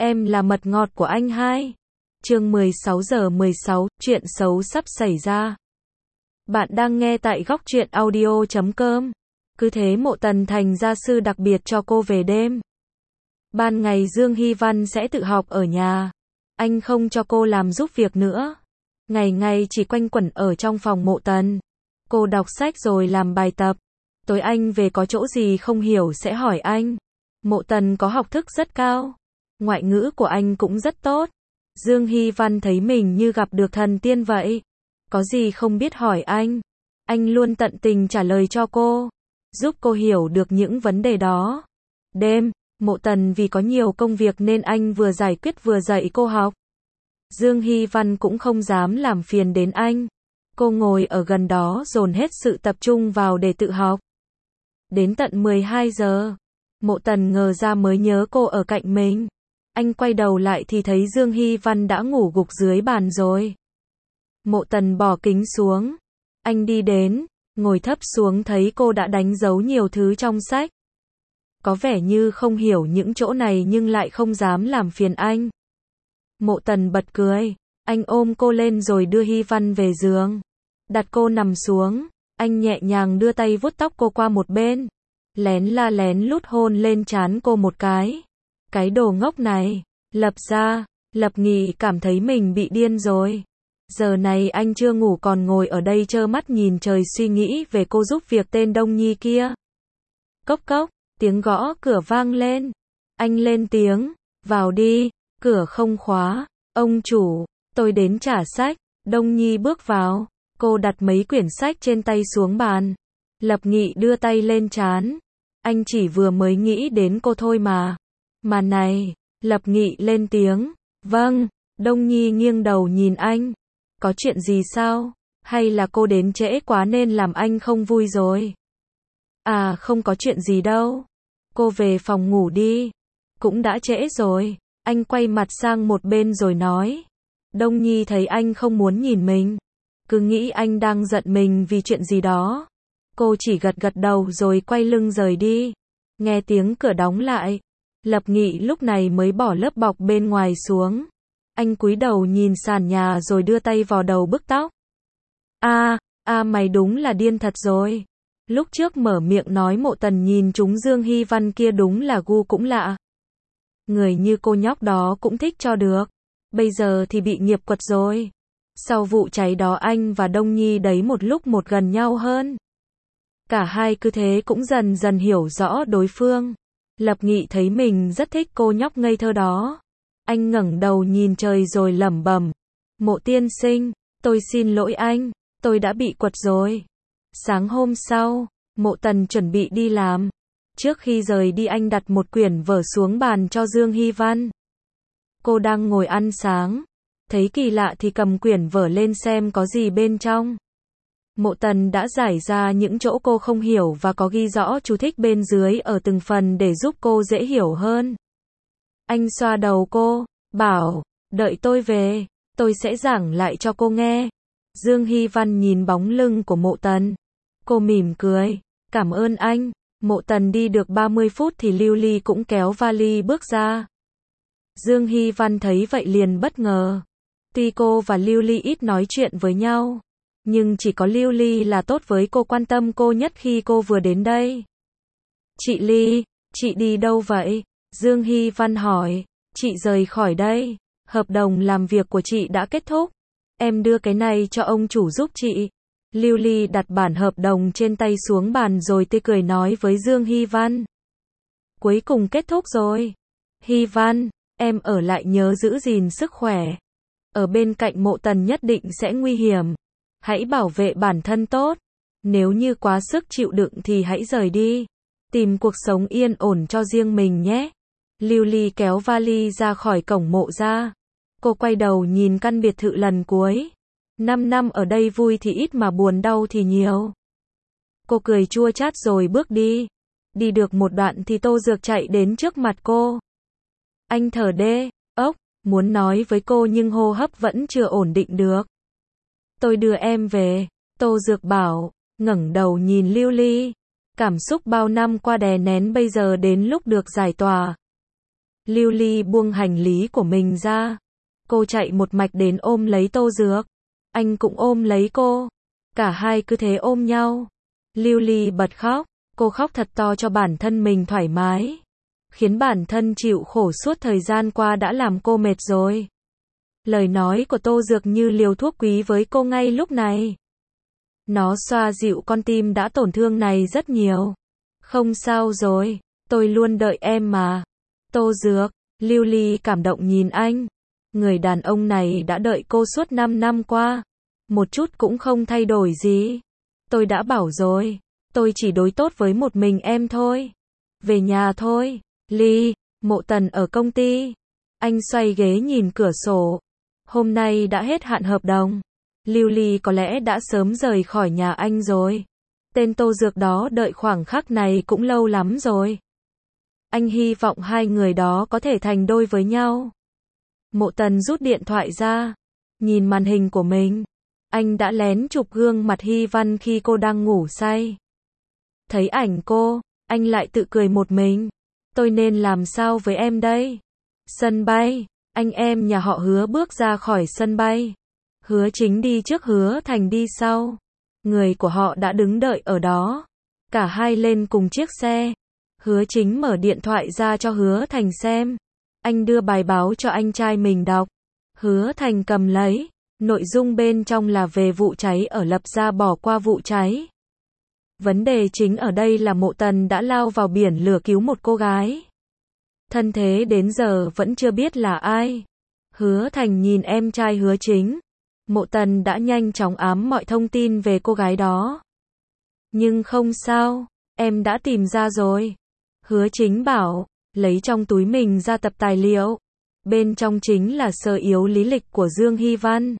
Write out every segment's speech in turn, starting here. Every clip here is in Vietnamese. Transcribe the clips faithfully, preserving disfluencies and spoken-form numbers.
Em là mật ngọt của anh hai. Chương mười sáu giờ mười sáu, chuyện xấu sắp xảy ra. Bạn đang nghe tại góc truyện audio chấm com. Cứ thế Mộ Tần thành gia sư đặc biệt cho cô về đêm. Ban ngày Dương Hy Văn sẽ tự học ở nhà. Anh không cho cô làm giúp việc nữa. Ngày ngày chỉ quanh quẩn ở trong phòng Mộ Tần. Cô đọc sách rồi làm bài tập. Tối anh về có chỗ gì không hiểu sẽ hỏi anh. Mộ Tần có học thức rất cao. Ngoại ngữ của anh cũng rất tốt. Dương Hy Văn thấy mình như gặp được thần tiên vậy. Có gì không biết hỏi anh. Anh luôn tận tình trả lời cho cô. Giúp cô hiểu được những vấn đề đó. Đêm, Mộ Tần vì có nhiều công việc nên anh vừa giải quyết vừa dạy cô học. Dương Hy Văn cũng không dám làm phiền đến anh. Cô ngồi ở gần đó dồn hết sự tập trung vào để tự học. Đến tận mười hai giờ, Mộ Tần ngờ ra mới nhớ cô ở cạnh mình. Anh quay đầu lại thì thấy Dương Hy Văn đã ngủ gục dưới bàn rồi. Mộ Tần bỏ kính xuống. Anh đi đến, ngồi thấp xuống thấy cô đã đánh dấu nhiều thứ trong sách. Có vẻ như không hiểu những chỗ này nhưng lại không dám làm phiền anh. Mộ Tần bật cười. Anh ôm cô lên rồi đưa Hy Văn về giường. Đặt cô nằm xuống. Anh nhẹ nhàng đưa tay vuốt tóc cô qua một bên. Lén la lén lút hôn lên trán cô một cái. Cái đồ ngốc này. Lập ra, Lập Nghị cảm thấy mình bị điên rồi. Giờ này anh chưa ngủ còn ngồi ở đây trơ mắt nhìn trời suy nghĩ về cô giúp việc tên Đông Nhi kia. Cốc cốc, tiếng gõ cửa vang lên. Anh lên tiếng, vào đi, cửa không khóa. Ông chủ, tôi đến trả sách. Đông Nhi bước vào, cô đặt mấy quyển sách trên tay xuống bàn. Lập Nghị đưa tay lên trán. Anh chỉ vừa mới nghĩ đến cô thôi mà. Mà này, Lập Nghị lên tiếng. Vâng, Đông Nhi nghiêng đầu nhìn anh. Có chuyện gì sao? Hay là cô đến trễ quá nên làm anh không vui rồi? À không có chuyện gì đâu. Cô về phòng ngủ đi. Cũng đã trễ rồi. Anh quay mặt sang một bên rồi nói. Đông Nhi thấy anh không muốn nhìn mình. Cứ nghĩ anh đang giận mình vì chuyện gì đó. Cô chỉ gật gật đầu rồi quay lưng rời đi. Nghe tiếng cửa đóng lại. Lập Nghị lúc này mới bỏ lớp bọc bên ngoài xuống. Anh cúi đầu nhìn sàn nhà rồi đưa tay vào đầu bức tóc. A, a mày đúng là điên thật rồi. Lúc trước mở miệng nói Mộ Tần nhìn chúng Dương Hy Văn kia đúng là gu cũng lạ. Người như cô nhóc đó cũng thích cho được. Bây giờ thì bị nghiệp quật rồi. Sau vụ cháy đó anh và Đông Nhi đấy một lúc một gần nhau hơn. Cả hai cứ thế cũng dần dần hiểu rõ đối phương. Lập Nghị thấy mình rất thích cô nhóc ngây thơ đó. Anh ngẩng đầu nhìn trời rồi lẩm bẩm. Mộ tiên sinh, tôi xin lỗi anh, tôi đã bị quật rồi. Sáng hôm sau, Mộ Tần chuẩn bị đi làm. Trước khi rời đi anh đặt một quyển vở xuống bàn cho Dương Hy Văn. Cô đang ngồi ăn sáng. Thấy kỳ lạ thì cầm quyển vở lên xem có gì bên trong. Mộ Tần đã giải ra những chỗ cô không hiểu và có ghi rõ chú thích bên dưới ở từng phần để giúp cô dễ hiểu hơn. Anh xoa đầu cô, bảo, đợi tôi về, tôi sẽ giảng lại cho cô nghe. Dương Hy Văn nhìn bóng lưng của Mộ Tần. Cô mỉm cười, cảm ơn anh. Mộ Tần đi được ba mươi phút thì Lưu Ly cũng kéo vali bước ra. Dương Hy Văn thấy vậy liền bất ngờ. Tuy cô và Lưu Ly ít nói chuyện với nhau, nhưng chỉ có Lưu Ly là tốt với cô, quan tâm cô nhất khi cô vừa đến đây. Chị Ly, chị đi đâu vậy? Dương Hy Văn hỏi. Chị rời khỏi đây. Hợp đồng làm việc của chị đã kết thúc. Em đưa cái này cho ông chủ giúp chị. Lưu Ly đặt bản hợp đồng trên tay xuống bàn rồi tươi cười nói với Dương Hy Văn. Cuối cùng kết thúc rồi. Hy Văn, em ở lại nhớ giữ gìn sức khỏe. Ở bên cạnh Mộ Tần nhất định sẽ nguy hiểm. Hãy bảo vệ bản thân tốt. Nếu như quá sức chịu đựng thì hãy rời đi. Tìm cuộc sống yên ổn cho riêng mình nhé. Lưu Ly kéo vali ra khỏi cổng mộ ra. Cô quay đầu nhìn căn biệt thự lần cuối. Năm năm ở đây vui thì ít mà buồn đau thì nhiều. Cô cười chua chát rồi bước đi. Đi được một đoạn thì Tô Dược chạy đến trước mặt cô. Anh thở đê, ốc, muốn nói với cô nhưng hô hấp vẫn chưa ổn định được. Tôi đưa em về, Tô Dược bảo, ngẩng đầu nhìn Lưu Ly. Cảm xúc bao năm qua đè nén bây giờ đến lúc được giải tỏa. Lưu Ly buông hành lý của mình ra. Cô chạy một mạch đến ôm lấy Tô Dược. Anh cũng ôm lấy cô. Cả hai cứ thế ôm nhau. Lưu Ly bật khóc. Cô khóc thật to cho bản thân mình thoải mái. Khiến bản thân chịu khổ suốt thời gian qua đã làm cô mệt rồi. Lời nói của Tô Dược như liều thuốc quý với cô ngay lúc này. Nó xoa dịu con tim đã tổn thương này rất nhiều. Không sao rồi, tôi luôn đợi em mà. Tô Dược, Lưu Ly cảm động nhìn anh. Người đàn ông này đã đợi cô suốt năm năm qua. Một chút cũng không thay đổi gì. Tôi đã bảo rồi, tôi chỉ đối tốt với một mình em thôi. Về nhà thôi. Ly, Mộ Tần ở công ty. Anh xoay ghế nhìn cửa sổ. Hôm nay đã hết hạn hợp đồng. Lưu Ly có lẽ đã sớm rời khỏi nhà anh rồi. Tên Tô Dược đó đợi khoảng khắc này cũng lâu lắm rồi. Anh hy vọng hai người đó có thể thành đôi với nhau. Mộ Tần rút điện thoại ra. Nhìn màn hình của mình. Anh đã lén chụp gương mặt Hy Văn khi cô đang ngủ say. Thấy ảnh cô, anh lại tự cười một mình. Tôi nên làm sao với em đây? Sân bay, anh em nhà họ Hứa bước ra khỏi sân bay. Hứa Chính đi trước, Hứa Thành đi sau. Người của họ đã đứng đợi ở đó. Cả hai lên cùng chiếc xe. Hứa Chính mở điện thoại ra cho Hứa Thành xem. Anh đưa bài báo cho anh trai mình đọc. Hứa Thành cầm lấy. Nội dung bên trong là về vụ cháy ở Lập Gia, bỏ qua vụ cháy. Vấn đề chính ở đây là Mộ Tần đã lao vào biển lửa cứu một cô gái. Thân thế đến giờ vẫn chưa biết là ai. Hứa Thành nhìn em trai Hứa Chính. Mộ Tần đã nhanh chóng ám mọi thông tin về cô gái đó. Nhưng không sao, em đã tìm ra rồi. Hứa Chính bảo, lấy trong túi mình ra tập tài liệu. Bên trong chính là sơ yếu lý lịch của Dương Hy Văn.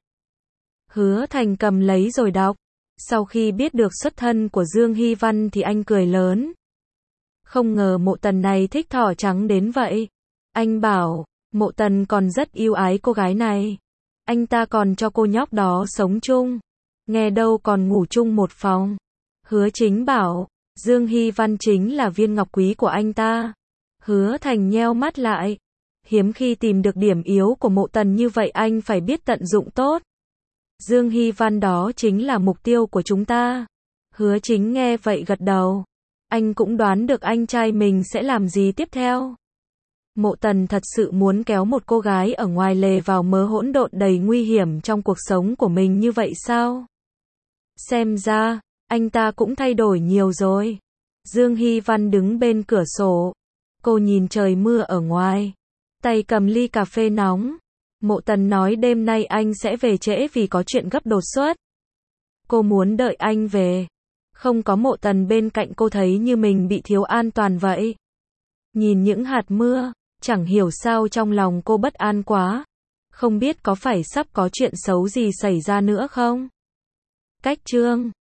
Hứa Thành cầm lấy rồi đọc. Sau khi biết được xuất thân của Dương Hy Văn thì anh cười lớn. Không ngờ Mộ Tần này thích thỏ trắng đến vậy. Anh bảo, Mộ Tần còn rất yêu ái cô gái này. Anh ta còn cho cô nhóc đó sống chung. Nghe đâu còn ngủ chung một phòng. Hứa Chính bảo, Dương Hy Văn chính là viên ngọc quý của anh ta. Hứa Thành nheo mắt lại. Hiếm khi tìm được điểm yếu của Mộ Tần như vậy, anh phải biết tận dụng tốt. Dương Hy Văn đó chính là mục tiêu của chúng ta. Hứa Chính nghe vậy gật đầu. Anh cũng đoán được anh trai mình sẽ làm gì tiếp theo. Mộ Tần thật sự muốn kéo một cô gái ở ngoài lề vào mớ hỗn độn đầy nguy hiểm trong cuộc sống của mình như vậy sao? Xem ra, anh ta cũng thay đổi nhiều rồi. Dương Hy Văn đứng bên cửa sổ. Cô nhìn trời mưa ở ngoài. Tay cầm ly cà phê nóng. Mộ Tần nói đêm nay anh sẽ về trễ vì có chuyện gấp đột xuất. Cô muốn đợi anh về. Không có Mộ Tần bên cạnh cô thấy như mình bị thiếu an toàn vậy. Nhìn những hạt mưa, chẳng hiểu sao trong lòng cô bất an quá. Không biết có phải sắp có chuyện xấu gì xảy ra nữa không? Cách chương